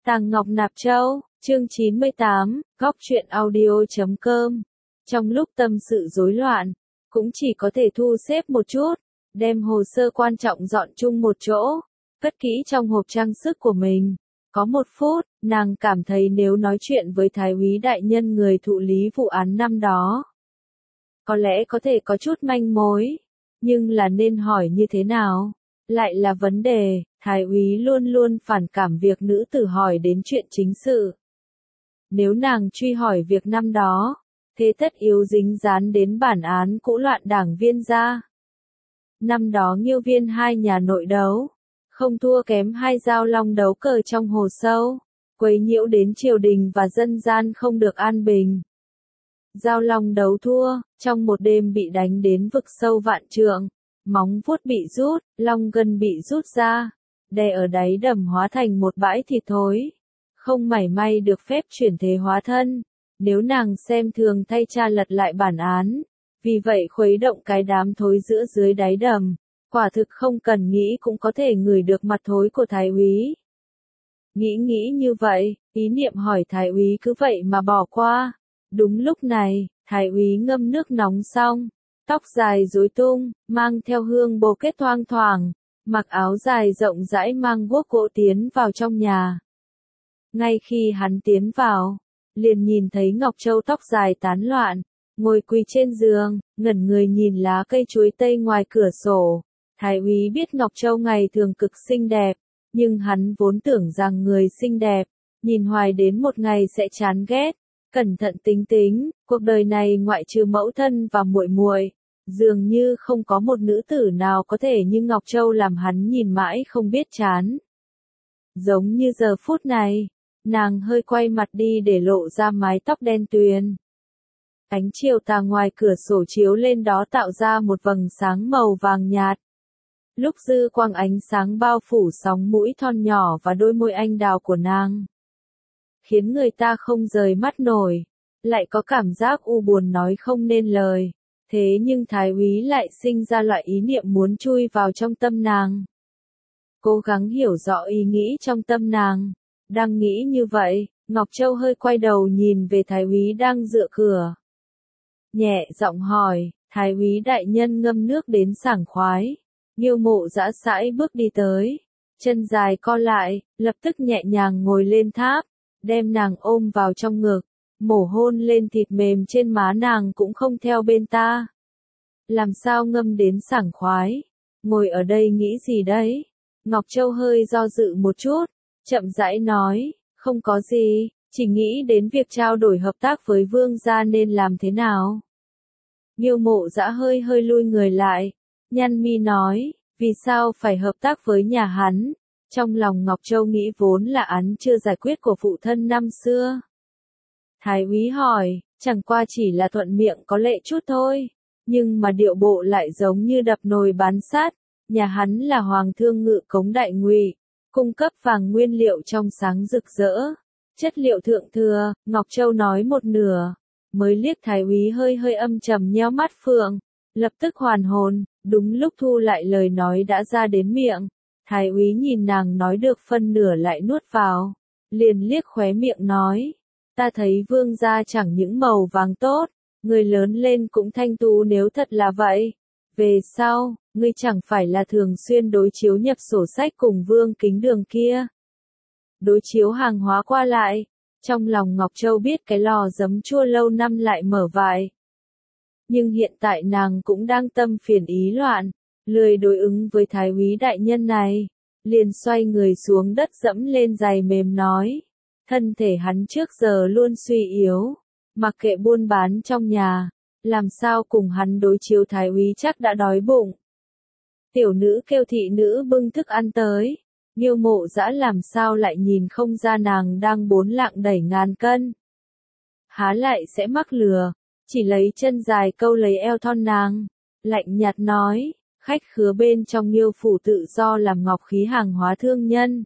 Tàng Ngọc Nạp Châu, chương 98, góc truyện audio.com. Trong lúc tâm sự rối loạn, cũng chỉ có thể thu xếp một chút, đem hồ sơ quan trọng dọn chung một chỗ, cất kỹ trong hộp trang sức của mình. Có một phút, nàng cảm thấy nếu nói chuyện với Thái úy đại nhân người thụ lý vụ án năm đó, có lẽ có thể có chút manh mối, nhưng là nên hỏi như thế nào? Lại là vấn đề, Thái úy luôn luôn phản cảm việc nữ tử hỏi đến chuyện chính sự. Nếu nàng truy hỏi việc năm đó, thế tất yếu dính dán đến bản án cũ loạn đảng Viên gia. Năm đó Nghiêu Viên hai nhà nội đấu, không thua kém hai Giao Long đấu cờ trong hồ sâu, quấy nhiễu đến triều đình và dân gian không được an bình. Giao Long đấu thua, trong một đêm bị đánh đến vực sâu vạn trượng, móng vuốt bị rút, long gân bị rút ra, đè ở đáy đầm hóa thành một bãi thịt thối, không mảy may được phép chuyển thế hóa thân. Nếu nàng xem thường thay cha lật lại bản án, vì vậy khuấy động cái đám thối giữa dưới đáy đầm, quả thực không cần nghĩ cũng có thể ngửi được mặt thối của Thái úy. Nghĩ như vậy, ý niệm hỏi Thái úy cứ vậy mà bỏ qua. Đúng lúc này, Thái úy ngâm nước nóng xong, tóc dài rối tung, mang theo hương bồ kết thoang thoảng, mặc áo dài rộng rãi mang guốc gỗ tiến vào trong nhà. Ngay khi hắn tiến vào, liền nhìn thấy Ngọc Châu tóc dài tán loạn, ngồi quỳ trên giường, ngẩn người nhìn lá cây chuối tây ngoài cửa sổ. Thái úy biết Ngọc Châu ngày thường cực xinh đẹp, nhưng hắn vốn tưởng rằng người xinh đẹp, nhìn hoài đến một ngày sẽ chán ghét. Cẩn thận tính, cuộc đời này ngoại trừ mẫu thân và muội muội, dường như không có một nữ tử nào có thể như Ngọc Châu làm hắn nhìn mãi không biết chán. Giống như giờ phút này, nàng hơi quay mặt đi để lộ ra mái tóc đen tuyền. Ánh chiều tà ngoài cửa sổ chiếu lên đó tạo ra một vầng sáng màu vàng nhạt. Lúc dư quang ánh sáng bao phủ sóng mũi thon nhỏ và đôi môi anh đào của nàng, khiến người ta không rời mắt nổi, lại có cảm giác u buồn nói không nên lời. Thế nhưng Thái úy lại sinh ra loại ý niệm muốn chui vào trong tâm nàng. Cố gắng hiểu rõ ý nghĩ trong tâm nàng. Đang nghĩ như vậy, Ngọc Châu hơi quay đầu nhìn về Thái úy đang dựa cửa. Nhẹ giọng hỏi, Thái úy đại nhân ngâm nước đến sảng khoái. Nghiêu Mộ dã sải bước đi tới, chân dài co lại, lập tức nhẹ nhàng ngồi lên tháp, đem nàng ôm vào trong ngực, mổ hôn lên thịt mềm trên má nàng cũng không theo bên ta. Làm sao ngâm đến sảng khoái? Ngồi ở đây nghĩ gì đấy? Ngọc Châu hơi do dự một chút, chậm rãi nói, không có gì, chỉ nghĩ đến việc trao đổi hợp tác với Vương gia nên làm thế nào. Nghiêu Mộ dã hơi lui người lại, nhăn mi nói, vì sao phải hợp tác với nhà hắn? Trong lòng Ngọc Châu nghĩ vốn là án chưa giải quyết của phụ thân năm xưa. Thái úy hỏi, chẳng qua chỉ là thuận miệng có lệ chút thôi, nhưng mà điệu bộ lại giống như đập nồi bán sắt. Nhà hắn là Hoàng thương Ngự Cống Đại Ngụy, cung cấp vàng nguyên liệu trong sáng rực rỡ, chất liệu thượng thừa. Ngọc Châu nói một nửa, mới liếc Thái úy hơi âm trầm nheo mắt phượng, lập tức hoàn hồn. Đúng lúc thu lại lời nói đã ra đến miệng, Thái úy nhìn nàng nói được phân nửa lại nuốt vào, liền liếc khóe miệng nói, ta thấy Vương gia chẳng những màu vàng tốt, người lớn lên cũng thanh tú. Nếu thật là vậy, về sau, ngươi chẳng phải là thường xuyên đối chiếu nhập sổ sách cùng Vương Kính Đường kia, đối chiếu hàng hóa qua lại. Trong lòng Ngọc Châu biết cái lò giấm chua lâu năm lại mở vại. Nhưng hiện tại nàng cũng đang tâm phiền ý loạn, lười đối ứng với Thái úy đại nhân này, liền xoay người xuống đất dẫm lên giày mềm nói, thân thể hắn trước giờ luôn suy yếu, mặc kệ buôn bán trong nhà, làm sao cùng hắn đối chiếu. Thái úy chắc đã đói bụng. Tiểu nữ kêu thị nữ bưng thức ăn tới. Nghiêu Mộ dã làm sao lại nhìn không ra nàng đang bốn lạng đẩy ngàn cân. Há lại sẽ mắc lừa, chỉ lấy chân dài câu lấy eo thon nàng, lạnh nhạt nói, khách khứa bên trong Nghiêu phủ tự do làm ngọc khí hàng hóa thương nhân.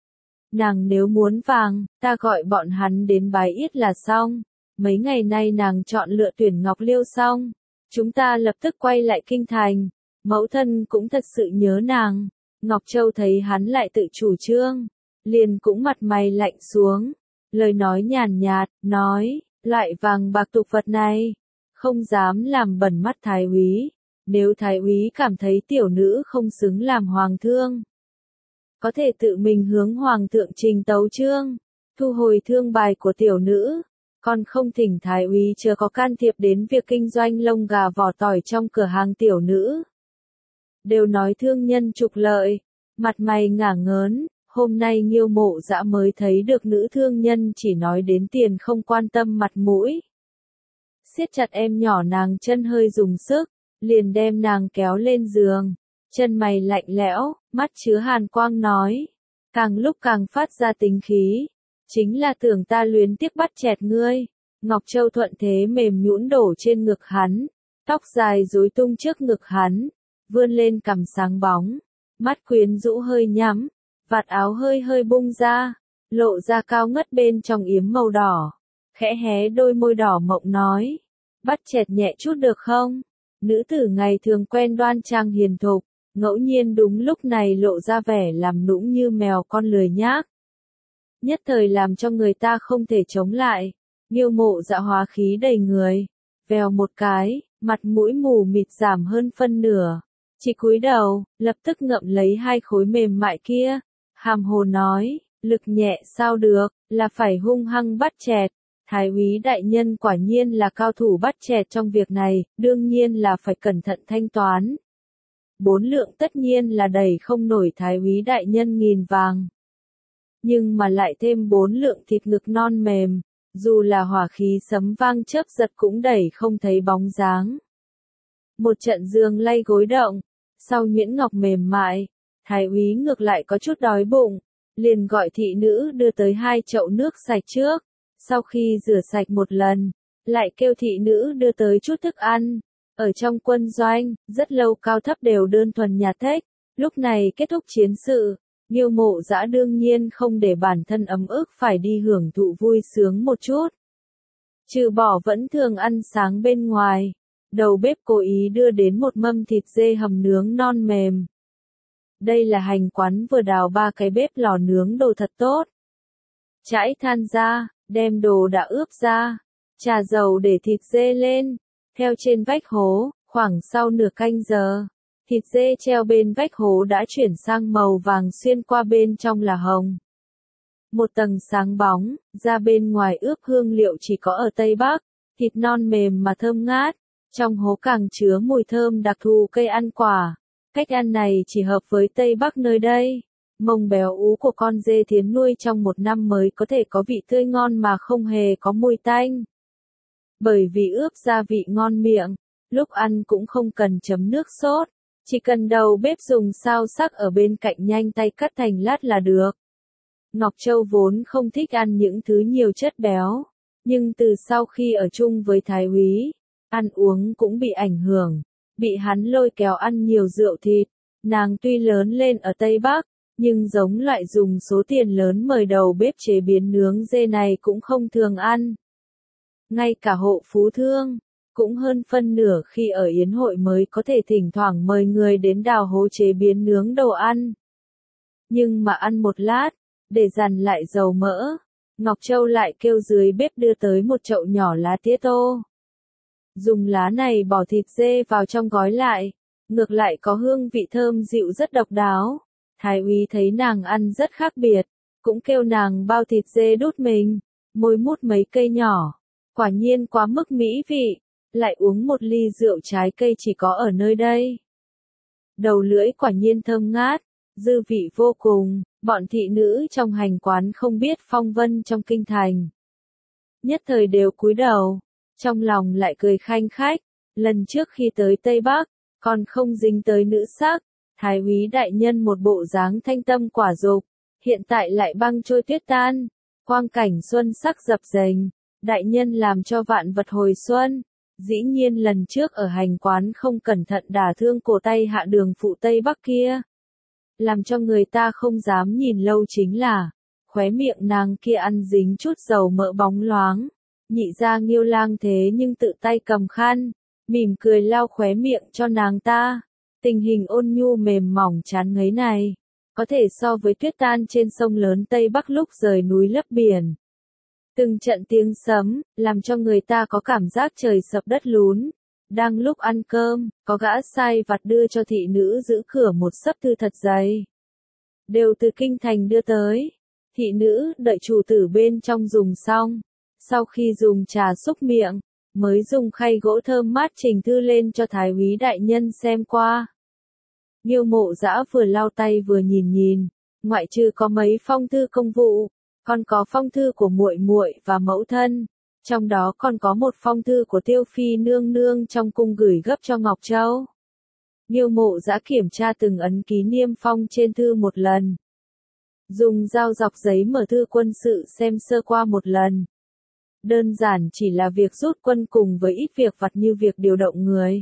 Nàng nếu muốn vàng, ta gọi bọn hắn đến bái yết là xong. Mấy ngày nay nàng chọn lựa tuyển ngọc liêu xong, chúng ta lập tức quay lại kinh thành. Mẫu thân cũng thật sự nhớ nàng. Ngọc Châu thấy hắn lại tự chủ trương, liền cũng mặt mày lạnh xuống, lời nói nhàn nhạt, nói, loại vàng bạc tục vật này, không dám làm bẩn mắt thái úy, nếu thái úy cảm thấy tiểu nữ không xứng làm hoàng thương, có thể tự mình hướng hoàng thượng trình tấu chương, thu hồi thương bài của tiểu nữ, còn không thỉnh thái úy chớ có can thiệp đến việc kinh doanh lông gà vỏ tỏi trong cửa hàng tiểu nữ. Đều nói thương nhân trục lợi, mặt mày ngả ngớn, hôm nay Nghiêu Mộ Dã mới thấy được nữ thương nhân chỉ nói đến tiền không quan tâm mặt mũi. Siết chặt em nhỏ nàng chân hơi dùng sức, liền đem nàng kéo lên giường, chân mày lạnh lẽo, mắt chứa hàn quang nói, càng lúc càng phát ra tính khí, chính là tưởng ta luyến tiếc bắt chẹt ngươi. Ngọc Châu thuận thế mềm nhũn đổ trên ngực hắn, tóc dài rối tung trước ngực hắn, vươn lên cằm sáng bóng, mắt quyến rũ hơi nhắm, vạt áo hơi hơi bung ra, lộ ra cao ngất bên trong yếm màu đỏ, khẽ hé đôi môi đỏ mộng nói, bắt chẹt nhẹ chút được không? Nữ tử ngày thường quen đoan trang hiền thục, ngẫu nhiên đúng lúc này lộ ra vẻ làm nũng như mèo con lười nhác. Nhất thời làm cho người ta không thể chống lại, Nghiêu Mộ Dã hóa khí đầy người, vèo một cái, mặt mũi mù mịt giảm hơn phân nửa, chỉ cúi đầu, lập tức ngậm lấy hai khối mềm mại kia, hàm hồ nói, lực nhẹ sao được, là phải hung hăng bắt chẹt. Thái úy đại nhân quả nhiên là cao thủ bắt chẹt trong việc này, đương nhiên là phải cẩn thận thanh toán. 4 lượng tất nhiên là đầy không nổi thái úy đại nhân nghìn vàng. Nhưng mà lại thêm 4 lượng thịt ngực non mềm, dù là hỏa khí sấm vang chớp giật cũng đẩy không thấy bóng dáng. Một trận giường lay gối động, sau nhuyễn ngọc mềm mại, thái úy ngược lại có chút đói bụng, liền gọi thị nữ đưa tới 2 chậu nước sạch trước. Sau khi rửa sạch một lần, lại kêu thị nữ đưa tới chút thức ăn. Ở trong quân doanh, rất lâu cao thấp đều đơn thuần nhà thếch, lúc này kết thúc chiến sự, Nghiêu Mộ Dã đương nhiên không để bản thân ấm ức phải đi hưởng thụ vui sướng một chút. Trừ bỏ vẫn thường ăn sáng bên ngoài, đầu bếp cố ý đưa đến một mâm thịt dê hầm nướng non mềm. Đây là hành quán vừa đào 3 cái bếp lò nướng đồ thật tốt. Trải than ra, đem đồ đã ướp ra, trà dầu để thịt dê lên, theo trên vách hố, khoảng sau nửa canh giờ, thịt dê treo bên vách hố đã chuyển sang màu vàng xuyên qua bên trong là hồng. Một tầng sáng bóng, ra bên ngoài ướp hương liệu chỉ có ở Tây Bắc, thịt non mềm mà thơm ngát, trong hố càng chứa mùi thơm đặc thù cây ăn quả. Cách ăn này chỉ hợp với Tây Bắc nơi đây. Mông béo ú của con dê thiến nuôi trong 1 năm mới có thể có vị tươi ngon mà không hề có mùi tanh. Bởi vì ướp gia vị ngon miệng, lúc ăn cũng không cần chấm nước sốt, chỉ cần đầu bếp dùng sao sắc ở bên cạnh nhanh tay cắt thành lát là được. Ngọc Châu vốn không thích ăn những thứ nhiều chất béo, nhưng từ sau khi ở chung với thái úy, ăn uống cũng bị ảnh hưởng, bị hắn lôi kéo ăn nhiều rượu thịt. Nàng tuy lớn lên ở Tây Bắc, nhưng giống loại dùng số tiền lớn mời đầu bếp chế biến nướng dê này cũng không thường ăn. Ngay cả hộ phú thương, cũng hơn phân nửa khi ở yến hội mới có thể thỉnh thoảng mời người đến đào hố chế biến nướng đồ ăn. Nhưng mà ăn một lát, để dằn lại dầu mỡ, Ngọc Châu lại kêu dưới bếp đưa tới một chậu nhỏ lá tía tô. Dùng lá này bỏ thịt dê vào trong gói lại, ngược lại có hương vị thơm dịu rất độc đáo. Thái úy thấy nàng ăn rất khác biệt, cũng kêu nàng bao thịt dê đút mình, môi mút mấy cây nhỏ, quả nhiên quá mức mỹ vị, lại uống một ly rượu trái cây chỉ có ở nơi đây. Đầu lưỡi quả nhiên thơm ngát, dư vị vô cùng, bọn thị nữ trong hành quán không biết phong vân trong kinh thành. Nhất thời đều cúi đầu, trong lòng lại cười khanh khách, lần trước khi tới Tây Bắc, còn không dính tới nữ sắc. Thái úy đại nhân một bộ dáng thanh tâm quả dục, hiện tại lại băng trôi tuyết tan, quang cảnh xuân sắc dập dềnh, đại nhân làm cho vạn vật hồi xuân. Dĩ nhiên lần trước ở hành quán không cẩn thận đả thương cổ tay hạ đường phụ Tây Bắc kia. Làm cho người ta không dám nhìn lâu chính là, khóe miệng nàng kia ăn dính chút dầu mỡ bóng loáng. Nhị gia Nghiêu lang thế nhưng tự tay cầm khăn, mỉm cười lau khóe miệng cho nàng ta. Tình hình ôn nhu mềm mỏng chán ngấy này, có thể so với tuyết tan trên sông lớn Tây Bắc lúc rời núi lấp biển. Từng trận tiếng sấm, làm cho người ta có cảm giác trời sập đất lún. Đang lúc ăn cơm, có gã sai vặt đưa cho thị nữ giữ cửa một xấp thư thật dày. Đều từ kinh thành đưa tới. Thị nữ đợi chủ tử bên trong dùng xong. Sau khi dùng trà xúc miệng, mới dùng khay gỗ thơm mát trình thư lên cho Thái úy đại nhân xem qua. Nghiêu Mộ Dã vừa lau tay vừa nhìn, ngoại trừ có mấy phong thư công vụ, còn có phong thư của muội muội và mẫu thân, trong đó còn có một phong thư của Tiêu phi nương nương trong cung gửi gấp cho Ngọc Châu. Nghiêu Mộ Dã kiểm tra từng ấn ký niêm phong trên thư một lần. Dùng dao dọc giấy mở thư quân sự xem sơ qua một lần. Đơn giản chỉ là việc rút quân cùng với ít việc vặt như việc điều động người.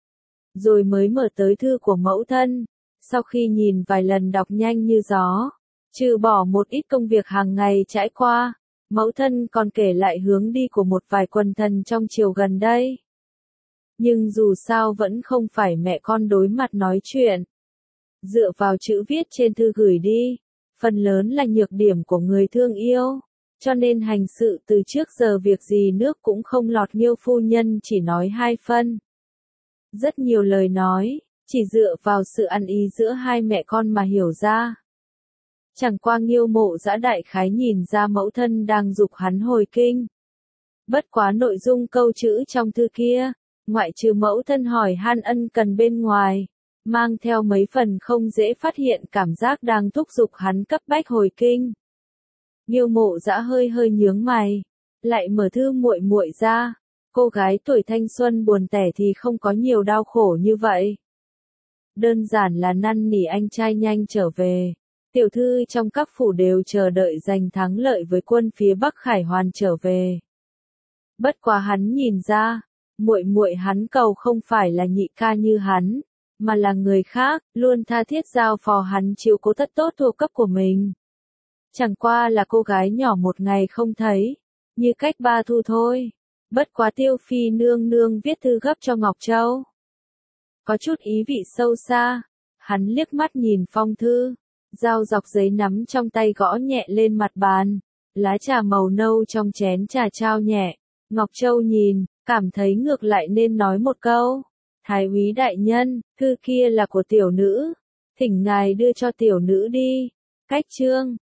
Rồi mới mở tới thư của mẫu thân, sau khi nhìn vài lần đọc nhanh như gió, trừ bỏ một ít công việc hàng ngày trải qua, mẫu thân còn kể lại hướng đi của một vài quần thần trong triều gần đây. Nhưng dù sao vẫn không phải mẹ con đối mặt nói chuyện. Dựa vào chữ viết trên thư gửi đi, phần lớn là nhược điểm của người thương yêu, cho nên hành sự từ trước giờ việc gì nước cũng không lọt Nghiêu phu nhân chỉ nói hai phân. Rất nhiều lời nói, chỉ dựa vào sự ăn ý giữa hai mẹ con mà hiểu ra. Chẳng qua Nghiêu Mộ Dã đại khái nhìn ra mẫu thân đang giục hắn hồi kinh. Bất quá nội dung câu chữ trong thư kia, ngoại trừ mẫu thân hỏi han ân cần bên ngoài, mang theo mấy phần không dễ phát hiện cảm giác đang thúc giục hắn cấp bách hồi kinh. Nghiêu Mộ Dã hơi nhướng mày, lại mở thư muội muội ra. Cô gái tuổi thanh xuân buồn tẻ thì không có nhiều đau khổ như vậy. Đơn giản là năn nỉ anh trai nhanh trở về. Tiểu thư trong các phủ đều chờ đợi giành thắng lợi với quân phía Bắc Khải Hoàn trở về. Bất quá hắn nhìn ra, muội muội hắn cầu không phải là nhị ca như hắn, mà là người khác, luôn tha thiết giao phó hắn chiếu cố tất tốt thuộc cấp của mình. Chẳng qua là cô gái nhỏ một ngày không thấy, như cách ba thu thôi. Bất quá Tiêu phi nương nương viết thư gấp cho Ngọc Châu. Có chút ý vị sâu xa, hắn liếc mắt nhìn phong thư, dao dọc giấy nắm trong tay gõ nhẹ lên mặt bàn, lá trà màu nâu trong chén trà trao nhẹ. Ngọc Châu nhìn, cảm thấy ngược lại nên nói một câu. Thái úy đại nhân, thư kia là của tiểu nữ, thỉnh ngài đưa cho tiểu nữ đi. Cách chương